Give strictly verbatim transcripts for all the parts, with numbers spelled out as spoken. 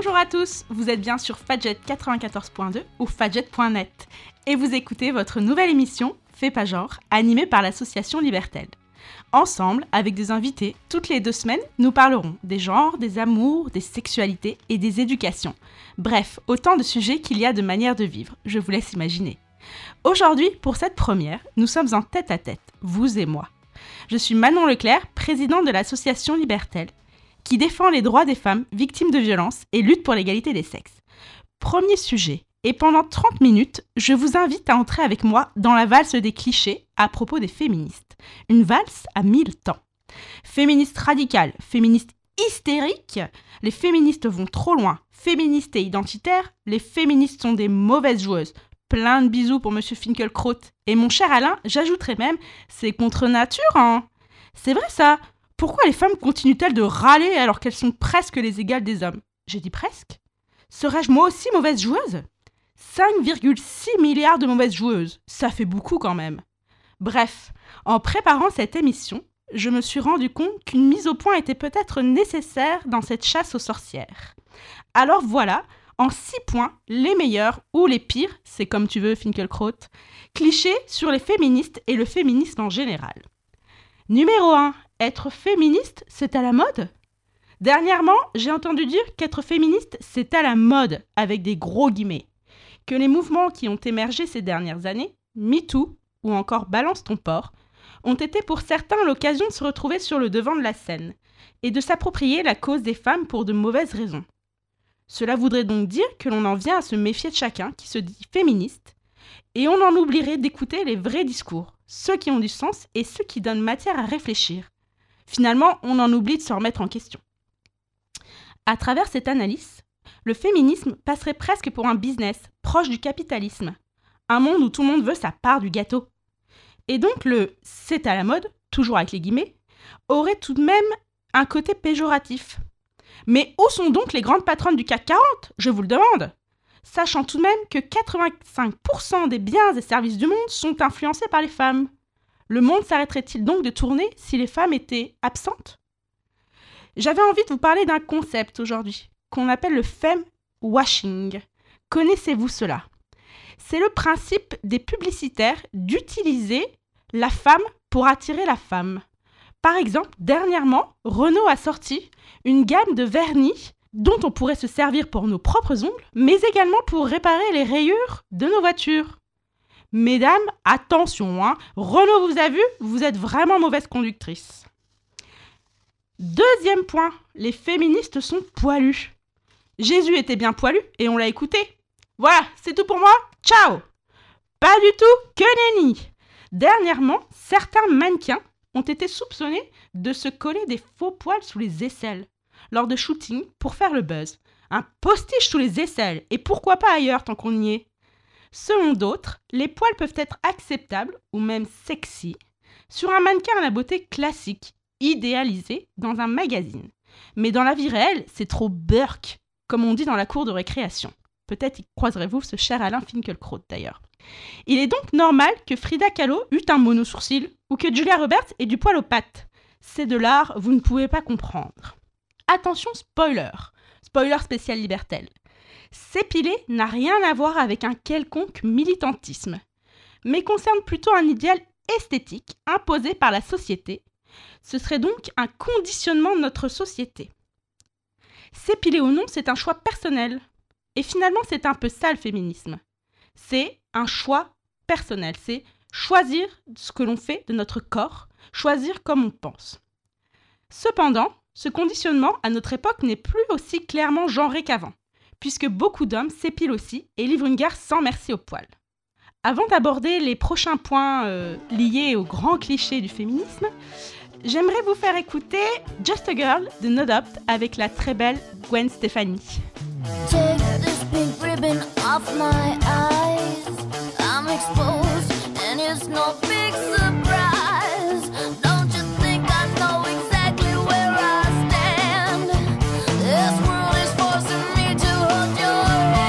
Bonjour à tous, vous êtes bien sur Fadjet quatre-vingt-quatorze point deux ou fadjet point net et vous écoutez votre nouvelle émission Fais pas genre, animée par l'association Libertel. Ensemble, avec des invités, toutes les deux semaines, nous parlerons des genres, des amours, des sexualités et des éducations. Bref, autant de sujets qu'il y a de manières de vivre, je vous laisse imaginer. Aujourd'hui, pour cette première, nous sommes en tête-à-tête, vous et moi. Je suis Manon Leclerc, présidente de l'association Libertel, qui défend les droits des femmes victimes de violences et lutte pour l'égalité des sexes. Premier sujet, et pendant trente minutes, je vous invite à entrer avec moi dans la valse des clichés à propos des féministes. Une valse à mille temps. Féministes radicales, féministes hystériques, les féministes vont trop loin, féministes et identitaires, les féministes sont des mauvaises joueuses. Plein de bisous pour Monsieur Finkielkraut. Et mon cher Alain, j'ajouterais même, c'est contre nature, hein. C'est vrai ça. Pourquoi les femmes continuent-elles de râler alors qu'elles sont presque les égales des hommes ? J'ai dit presque ? Serais-je moi aussi mauvaise joueuse ? cinq virgule six milliards de mauvaises joueuses, ça fait beaucoup quand même. Bref, en préparant cette émission, je me suis rendu compte qu'une mise au point était peut-être nécessaire dans cette chasse aux sorcières. Alors voilà, en six points, les meilleurs ou les pires, c'est comme tu veux Finkielkraut, clichés sur les féministes et le féminisme en général. Numéro un. Être féministe, c'est à la mode ? Dernièrement, j'ai entendu dire qu'être féministe, c'est à la mode, avec des gros guillemets. Que les mouvements qui ont émergé ces dernières années, MeToo ou encore Balance ton porc, ont été pour certains l'occasion de se retrouver sur le devant de la scène et de s'approprier la cause des femmes pour de mauvaises raisons. Cela voudrait donc dire que l'on en vient à se méfier de chacun qui se dit féministe et on en oublierait d'écouter les vrais discours, ceux qui ont du sens et ceux qui donnent matière à réfléchir. Finalement, on en oublie de se remettre en question. À travers cette analyse, le féminisme passerait presque pour un business proche du capitalisme, un monde où tout le monde veut sa part du gâteau. Et donc le « c'est à la mode », toujours avec les guillemets, aurait tout de même un côté péjoratif. Mais où sont donc les grandes patronnes du C A C quarante ? Je vous le demande. Sachant tout de même que quatre-vingt-cinq pour cent des biens et services du monde sont influencés par les femmes. Le monde s'arrêterait-il donc de tourner si les femmes étaient absentes ? J'avais envie de vous parler d'un concept aujourd'hui, qu'on appelle le femme-washing. Connaissez-vous cela ? C'est le principe des publicitaires d'utiliser la femme pour attirer la femme. Par exemple, dernièrement, Renault a sorti une gamme de vernis dont on pourrait se servir pour nos propres ongles, mais également pour réparer les rayures de nos voitures. Mesdames, attention, hein, Renault vous a vu, vous êtes vraiment mauvaise conductrice. Deuxième point, les féministes sont poilus. Jésus était bien poilu et on l'a écouté. Voilà, c'est tout pour moi, ciao. Pas du tout, que nenni. Dernièrement, certains mannequins ont été soupçonnés de se coller des faux poils sous les aisselles lors de shooting pour faire le buzz. Un postiche sous les aisselles, et pourquoi pas ailleurs tant qu'on y est. Selon d'autres, les poils peuvent être acceptables ou même sexy sur un mannequin à la beauté classique, idéalisé dans un magazine. Mais dans la vie réelle, c'est trop burk, comme on dit dans la cour de récréation. Peut-être y croiserez-vous ce cher Alain Finkielkraut d'ailleurs. Il est donc normal que Frida Kahlo eût un mono-sourcil ou que Julia Roberts ait du poil aux pattes. C'est de l'art, vous ne pouvez pas comprendre. Attention, spoiler. Spoiler spécial Libertel. S'épiler n'a rien à voir avec un quelconque militantisme, mais concerne plutôt un idéal esthétique imposé par la société. Ce serait donc un conditionnement de notre société. S'épiler ou non, c'est un choix personnel. Et finalement, c'est un peu ça le féminisme. C'est un choix personnel, c'est choisir ce que l'on fait de notre corps, choisir comme on pense. Cependant, ce conditionnement à notre époque n'est plus aussi clairement genré qu'avant, puisque beaucoup d'hommes s'épilent aussi et livrent une guerre sans merci aux poils. Avant d'aborder les prochains points euh, liés aux grands clichés du féminisme, j'aimerais vous faire écouter Just a Girl de No Doubt avec la très belle Gwen Stefani. Take this pink ribbon off my eyes. I'm exposed and it's no big surprise. Don't you think I know exactly where I stand? This world is forcing me to hold your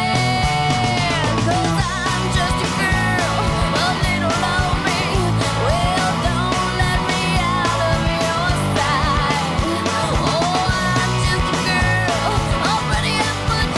hand. 'Cause I'm just a girl, a little lonely. Well, don't let me out of your sight. Oh, I'm just a girl, already up for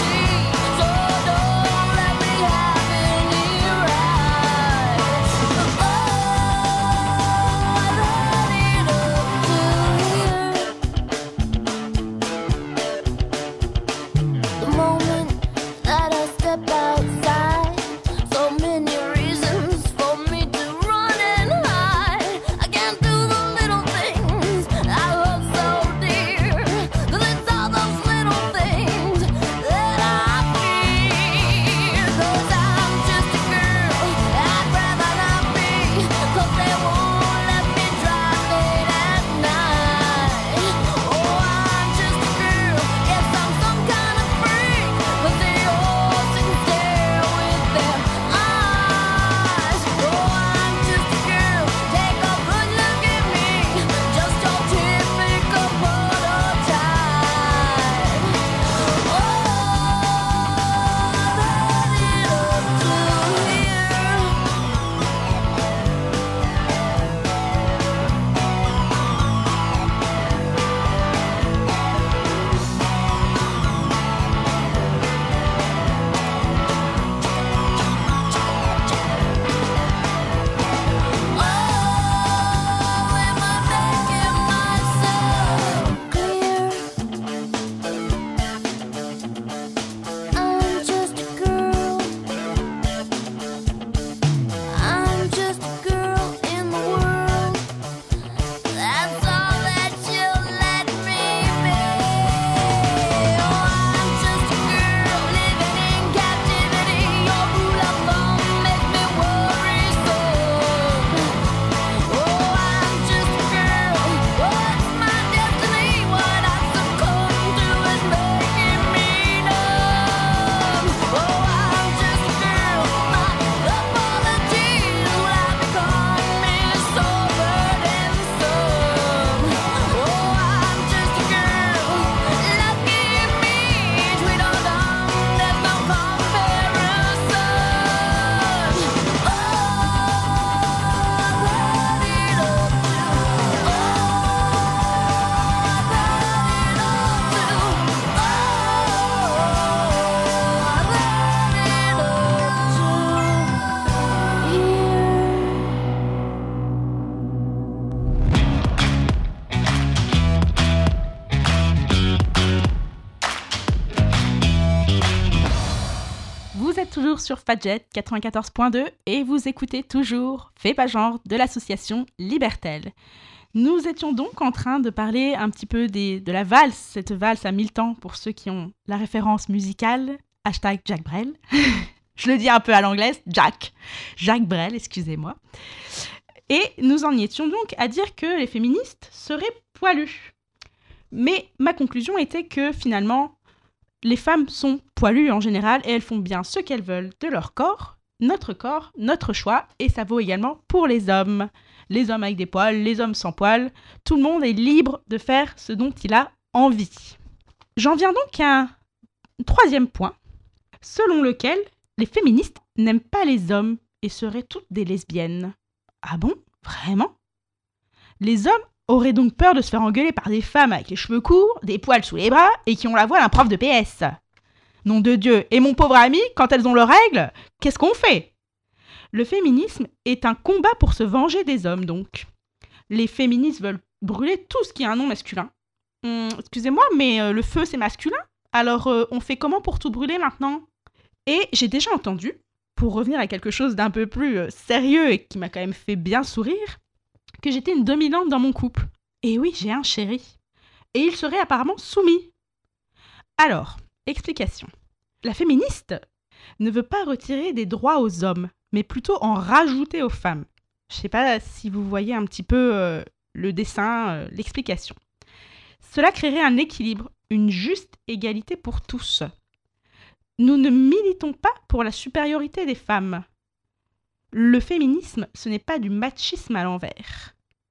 toujours sur Fadjet quatre-vingt-quatorze point deux et vous écoutez toujours Fais pas genre de l'association Libertel. Nous étions donc en train de parler un petit peu des, de la valse, cette valse à mille temps pour ceux qui ont la référence musicale, hashtag Jacques Brel. Je le dis un peu à l'anglaise, Jack. Jacques Brel, excusez-moi. Et nous en étions donc à dire que les féministes seraient poilues. Mais ma conclusion était que finalement, les femmes sont poilues en général et elles font bien ce qu'elles veulent de leur corps, notre corps, notre choix, et ça vaut également pour les hommes. Les hommes avec des poils, les hommes sans poils, tout le monde est libre de faire ce dont il a envie. J'en viens donc à un troisième point, selon lequel les féministes n'aiment pas les hommes et seraient toutes des lesbiennes. Ah bon ? Vraiment ? Les hommes auraient donc peur de se faire engueuler par des femmes avec les cheveux courts, des poils sous les bras et qui ont la voix d'un prof de P S. Nom de Dieu, et mon pauvre ami, quand elles ont leurs règles, qu'est-ce qu'on fait ? Le féminisme est un combat pour se venger des hommes, donc. Les féministes veulent brûler tout ce qui a un nom masculin. Hum, excusez-moi, mais euh, le feu, c'est masculin ? Alors, euh, on fait comment pour tout brûler maintenant ? Et j'ai déjà entendu, pour revenir à quelque chose d'un peu plus euh, sérieux et qui m'a quand même fait bien sourire, que j'étais une dominante dans mon couple. Et oui, j'ai un chéri. Et il serait apparemment soumis. Alors, explication. La féministe ne veut pas retirer des droits aux hommes, mais plutôt en rajouter aux femmes. Je ne sais pas si vous voyez un petit peu euh, le dessin, euh, l'explication. Cela créerait un équilibre, une juste égalité pour tous. Nous ne militons pas pour la supériorité des femmes. Le féminisme, ce n'est pas du machisme à l'envers.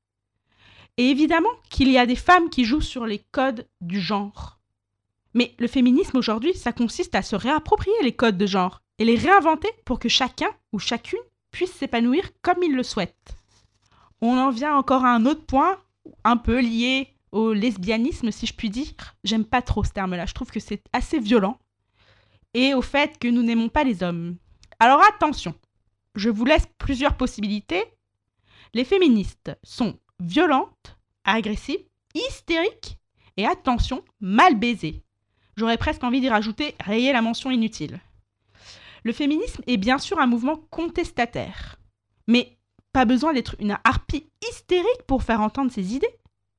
Et évidemment qu'il y a des femmes qui jouent sur les codes du genre. Mais le féminisme aujourd'hui, ça consiste à se réapproprier les codes de genre et les réinventer pour que chacun ou chacune puisse s'épanouir comme il le souhaite. On en vient encore à un autre point, un peu lié au lesbianisme, si je puis dire. J'aime pas trop ce terme-là, je trouve que c'est assez violent. Et au fait que nous n'aimons pas les hommes. Alors attention, je vous laisse plusieurs possibilités. Les féministes sont violentes, agressives, hystériques et attention, mal baisées. J'aurais presque envie d'y rajouter rayer la mention inutile. Le féminisme est bien sûr un mouvement contestataire. Mais pas besoin d'être une harpie hystérique pour faire entendre ses idées.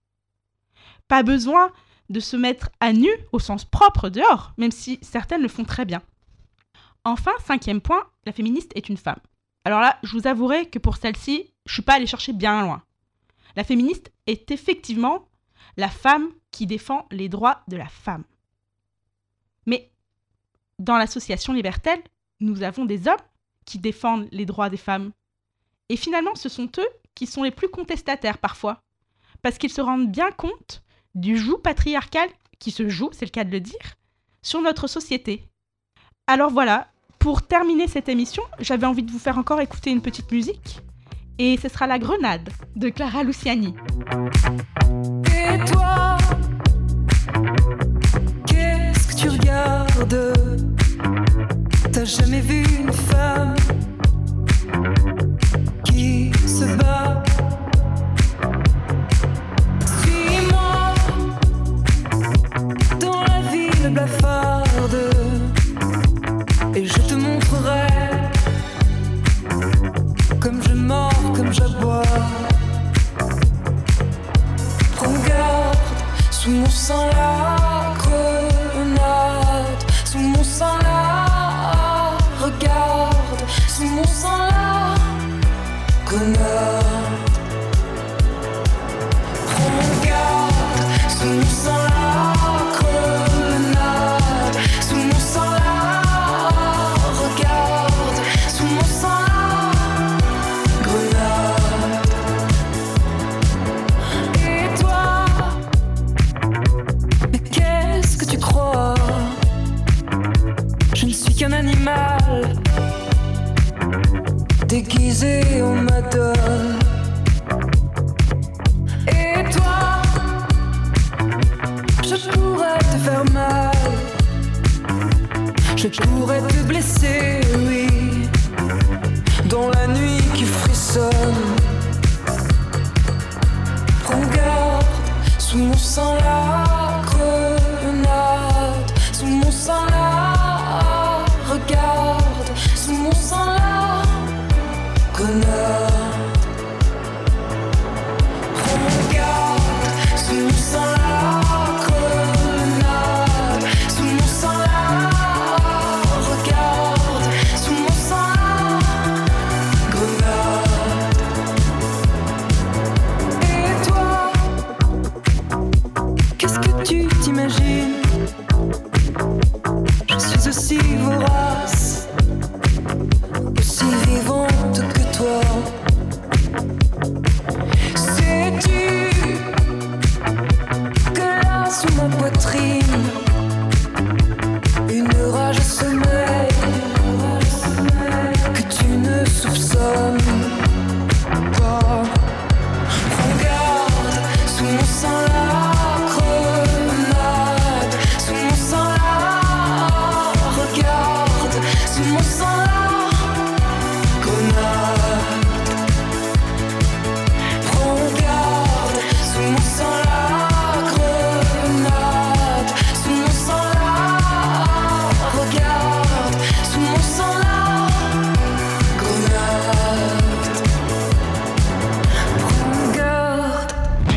Pas besoin de se mettre à nu au sens propre dehors, même si certaines le font très bien. Enfin, cinquième point, la féministe est une femme. Alors là, je vous avouerai que pour celle-ci, je ne suis pas allée chercher bien loin. La féministe est effectivement la femme qui défend les droits de la femme. Mais dans l'association Libertel, nous avons des hommes qui défendent les droits des femmes. Et finalement, ce sont eux qui sont les plus contestataires parfois, parce qu'ils se rendent bien compte du joug patriarcal qui se joue, c'est le cas de le dire, sur notre société. Alors voilà, pour terminer cette émission, j'avais envie de vous faire encore écouter une petite musique, et ce sera La Grenade de Clara Luciani. Et toi, qu'est-ce que tu regardes ? T'as jamais vu une femme qui se bat ? Suis-moi dans la ville blafarde et je te montrerai comme je mords, comme j'aboie. Prends garde, sous mon sang la grenade, sous mon sang la regarde, sous mon sang la grenade. Prends garde, sous mon sang la grenade, sous mon sang la regarde, sous mon sang la grenade. Et toi, mais qu'est-ce que tu crois ? Je ne suis qu'un animal déguisé en madone. Et toi, je pourrais te faire mal, je pourrais te blesser, oui, dans la nuit qui frissonne. Prends garde, sous mon sang la grenade, sous mon sang la regarde, Je suis aussi vorace, aussi vivante que toi. Sais-tu que là sous ma poitrine, une rage sommeille que tu ne soupçonnes pas. Prends garde, sous mon sang la grenade, sous mon sang la regarde, sous mon sang la grenade. Prends garde, sous mon sang la grenade, sous mon sang la regarde, sous mon sang la grenade. Prends garde.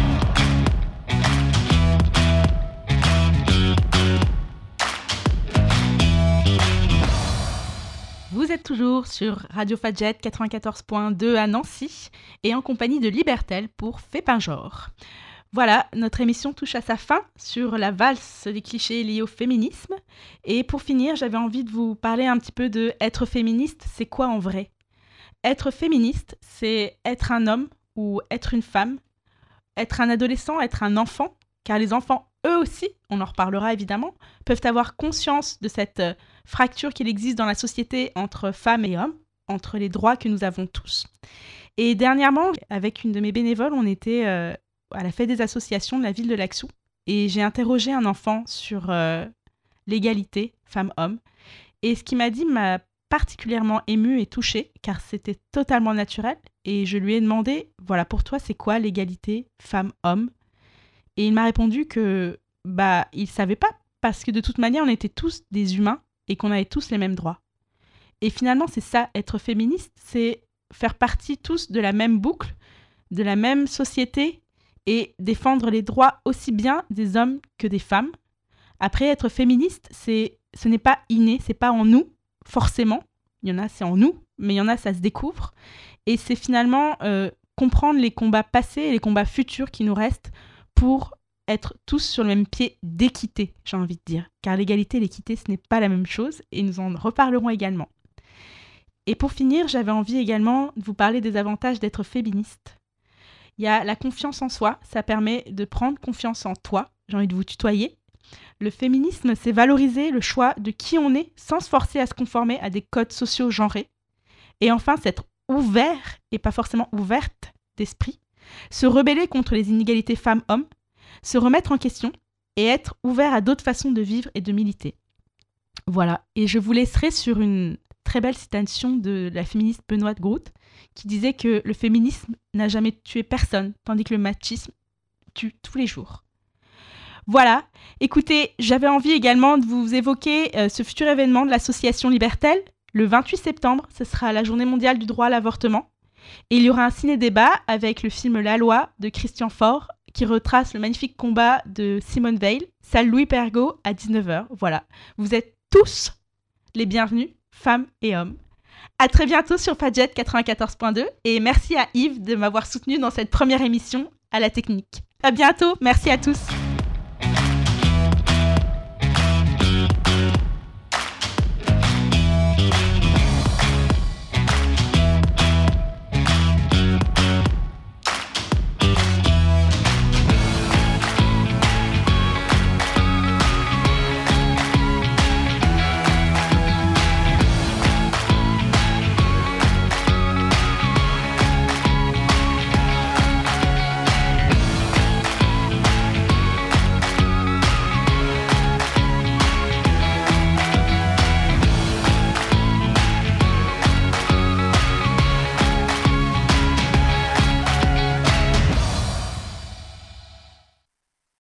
Vous êtes toujours sur Radio Fadjet quatre-vingt-quatorze point deux à Nancy et en compagnie de Libertel pour Fait par genre. Voilà, notre émission touche à sa fin sur la valse des clichés liés au féminisme. Et pour finir, j'avais envie de vous parler un petit peu de être féministe, c'est quoi en vrai ? Être féministe, c'est être un homme ou être une femme, être un adolescent, être un enfant, car les enfants, eux aussi, on en reparlera évidemment, peuvent avoir conscience de cette euh, fracture qu'il existe dans la société entre femmes et hommes, entre les droits que nous avons tous. Et dernièrement, avec une de mes bénévoles, on était euh, à la fête des associations de la ville de Laxou, et j'ai interrogé un enfant sur euh, l'égalité femmes-hommes, et ce qu'il m'a dit m'a particulièrement émue et touchée, car c'était totalement naturel, et je lui ai demandé, voilà, pour toi, c'est quoi l'égalité femmes-hommes ? Et il m'a répondu que, bah, il savait pas, parce que de toute manière, on était tous des humains et qu'on avait tous les mêmes droits. Et finalement, c'est ça, être féministe, c'est faire partie tous de la même boucle, de la même société et défendre les droits aussi bien des hommes que des femmes. Après, être féministe, c'est, ce n'est pas inné, c'est pas en nous, forcément. Il y en a, c'est en nous, mais il y en a, ça se découvre. Et c'est finalement euh, comprendre les combats passés et les combats futurs qui nous restent pour être tous sur le même pied d'équité, j'ai envie de dire. Car l'égalité et l'équité, ce n'est pas la même chose, et nous en reparlerons également. Et pour finir, j'avais envie également de vous parler des avantages d'être féministe. Il y a la confiance en soi, ça permet de prendre confiance en toi, j'ai envie de vous tutoyer. Le féminisme, c'est valoriser le choix de qui on est sans se forcer à se conformer à des codes sociaux genrés. Et enfin, c'est être ouvert, et pas forcément ouverte d'esprit, se rebeller contre les inégalités femmes-hommes, se remettre en question et être ouvert à d'autres façons de vivre et de militer. Voilà, et je vous laisserai sur une très belle citation de la féministe Benoît Groult qui disait que le féminisme n'a jamais tué personne, tandis que le machisme tue tous les jours. Voilà, écoutez, j'avais envie également de vous évoquer euh, ce futur événement de l'association Libertel. Le vingt-huit septembre, ce sera la journée mondiale du droit à l'avortement. Et il y aura un ciné-débat avec le film La Loi de Christian Faure qui retrace le magnifique combat de Simone Veil, salle Louis Pergaud à dix-neuf heures. Voilà, vous êtes tous les bienvenus, femmes et hommes. À très bientôt sur Fadjet quatre-vingt-quatorze point deux et merci à Yves de m'avoir soutenu dans cette première émission à la technique. À bientôt, merci à tous.